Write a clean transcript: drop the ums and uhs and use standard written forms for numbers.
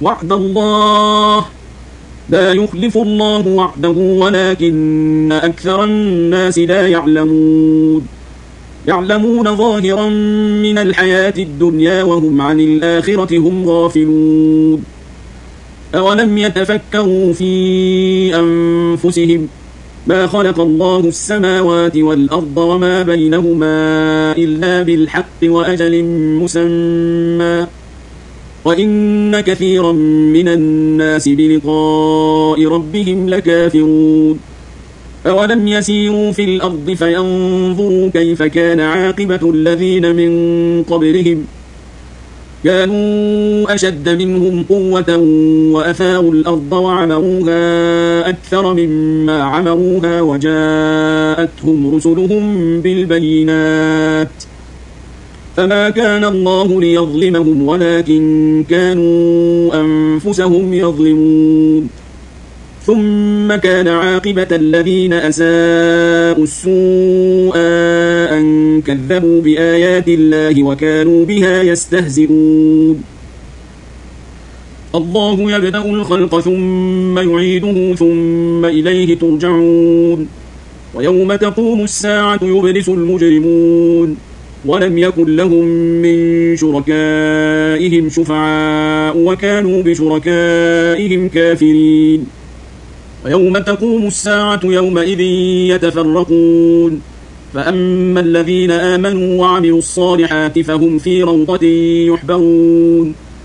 وعد الله لا يخلف الله وعده ولكن أكثر الناس لا يعلمون ظاهرا من الحياة الدنيا وهم عن الآخرة هم غافلون أولم يتفكروا في أنفسهم ما خلق الله السماوات والأرض وما بينهما إلا بالحق وأجل مسمى وإن كثيرا من الناس بلقاء ربهم لكافرون أولم يسيروا في الأرض فينظروا كيف كان عاقبة الذين من قبلهم كانوا أشد منهم قوة وأثاروا الأرض وعمروها أكثر مما عمروها وجاءتهم رسلهم بالبينات فما كان الله ليظلمهم ولكن كانوا أنفسهم يظلمون ثم كان عاقبة الذين أساءوا السوء أن كذبوا بآيات الله وكانوا بها يستهزئون الله يبدأ الخلق ثم يعيده ثم إليه ترجعون ويوم تقوم الساعة يبلس المجرمون ولم يكن لهم من شركائهم شفعاء وكانوا بشركائهم كافرين ويوم تقوم الساعة يومئذ يتفرقون فأما الذين آمنوا وعملوا الصالحات فهم في روضة يحبرون